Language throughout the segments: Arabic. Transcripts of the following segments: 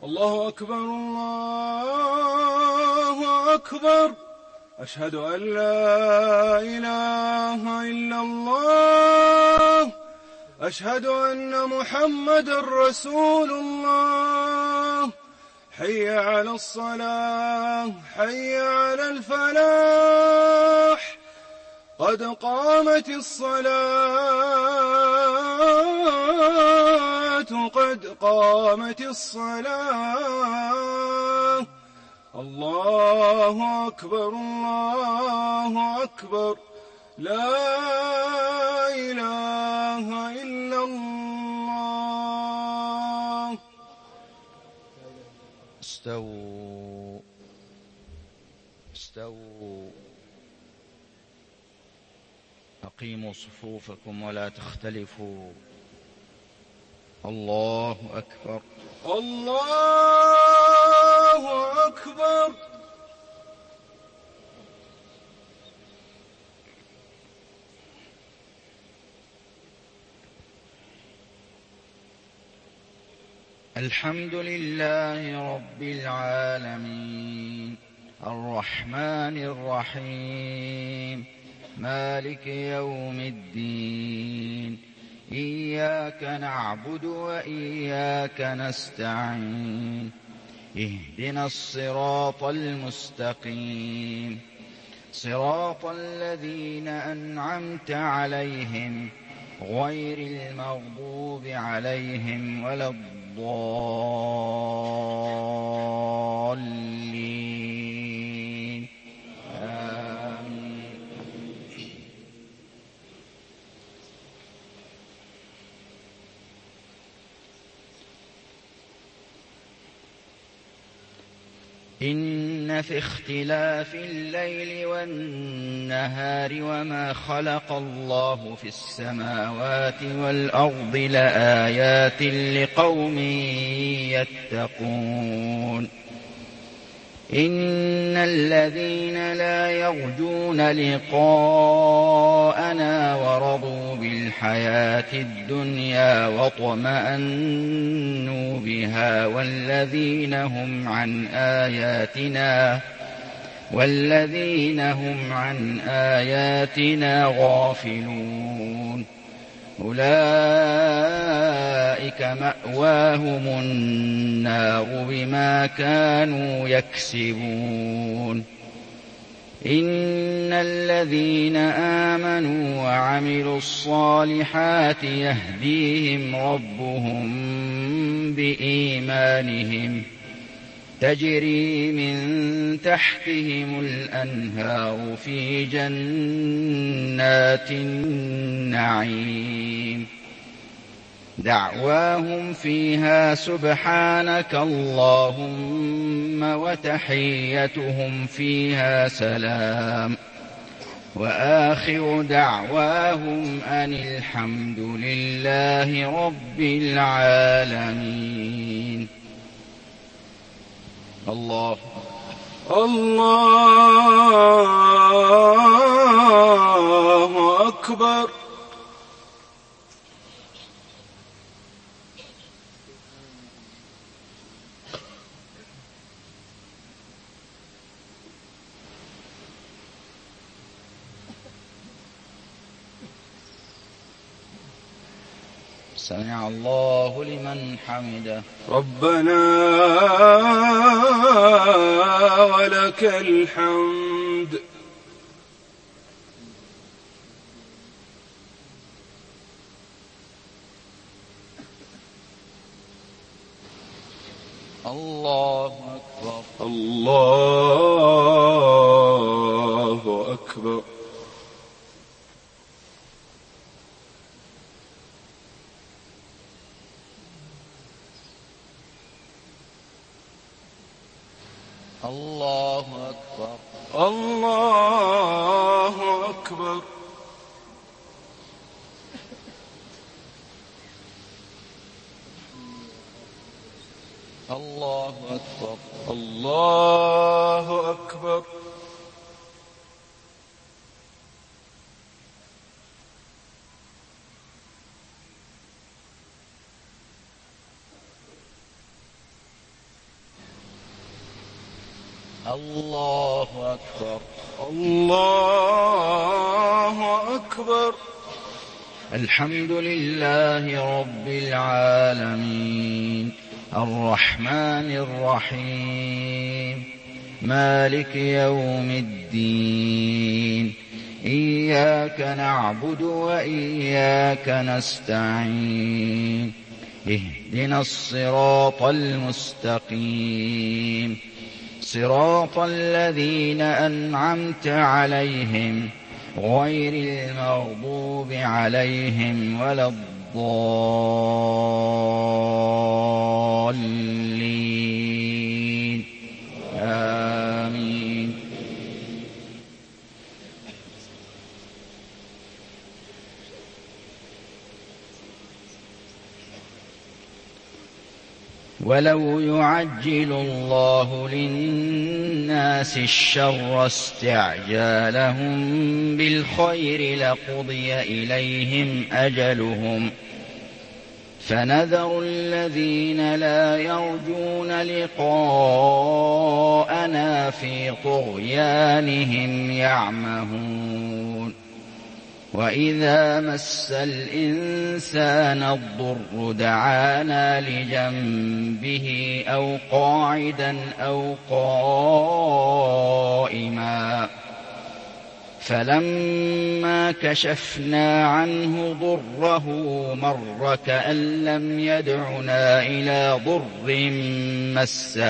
الله أكبر الله أكبر. أشهد أن لا إله إلا الله. أشهد أن محمدًا رسول الله. حي على الصلاة حي على الفلاح. قد قامت الصلاة قد قامت الصلاة. الله أكبر الله أكبر. لا إله إلا الله. استووا استووا. أقيموا صفوفكم ولا تختلفوا. الله أكبر الله أكبر. الحمد لله رب العالمين الرحمن الرحيم مالك يوم الدين. إياك نعبد وإياك نستعين. اهدنا الصراط المستقيم صراط الذين أنعمت عليهم غير المغضوب عليهم ولا الضالين. آمين. إن في اختلاف الليل والنهار وما خلق الله في السماوات والأرض لآيات لقوم يتقون. إن الذين لا يرجون لقاءنا ورضوا بالحياة الدنيا واطمأنوا بها والذين هم عن آياتنا غافلون أولئك مأواهم النار بما كانوا يكسبون. إن الذين آمنوا وعملوا الصالحات يهديهم ربهم بإيمانهم تجري من تحتهم الأنهار في جنات النعيم. دعواهم فيها سبحانك اللهم وتحيتهم فيها سلام وآخر دعواهم أن الحمد لله رب العالمين. الله أكبر. سمع الله لمن حمده. ربنا ولك الحمد. الله أكبر الله أكبر. الله أكبر الله أكبر. الله أكبر الله أكبر. الله أكبر. الله أكبر. الحمد لله رب العالمين، الرحمن الرحيم، مالك يوم الدين، إياك نعبد وإياك نستعين، اهدنا الصراط المستقيم، صراط الذين أنعمت عليهم غير المغضوب عليهم ولا الضالين، آمين. ولو يعجل الله للناس الشر استعجالهم بالخير لقضي إليهم أجلهم، فنذر الذين لا يرجون لقاءنا في طغيانهم يعمهون. وإذا مس الإنسان الضر دعانا لجنبه أو قاعدا أو قائما، فلما كشفنا عنه ضره مر كأن لم يدعنا إلى ضر مسه،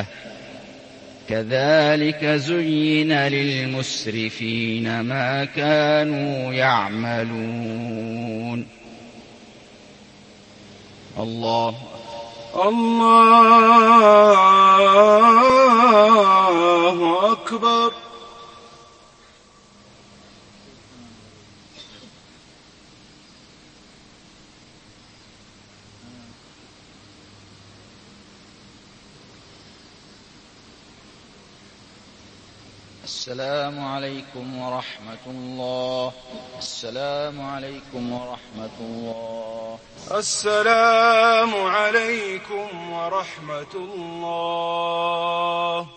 كذلك زين للمسرفين ما كانوا يعملون. الله أكبر. السلام عليكم ورحمة الله. السلام عليكم ورحمة الله. السلام عليكم ورحمة الله.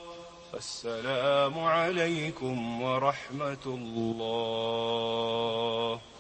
السلام عليكم ورحمة الله.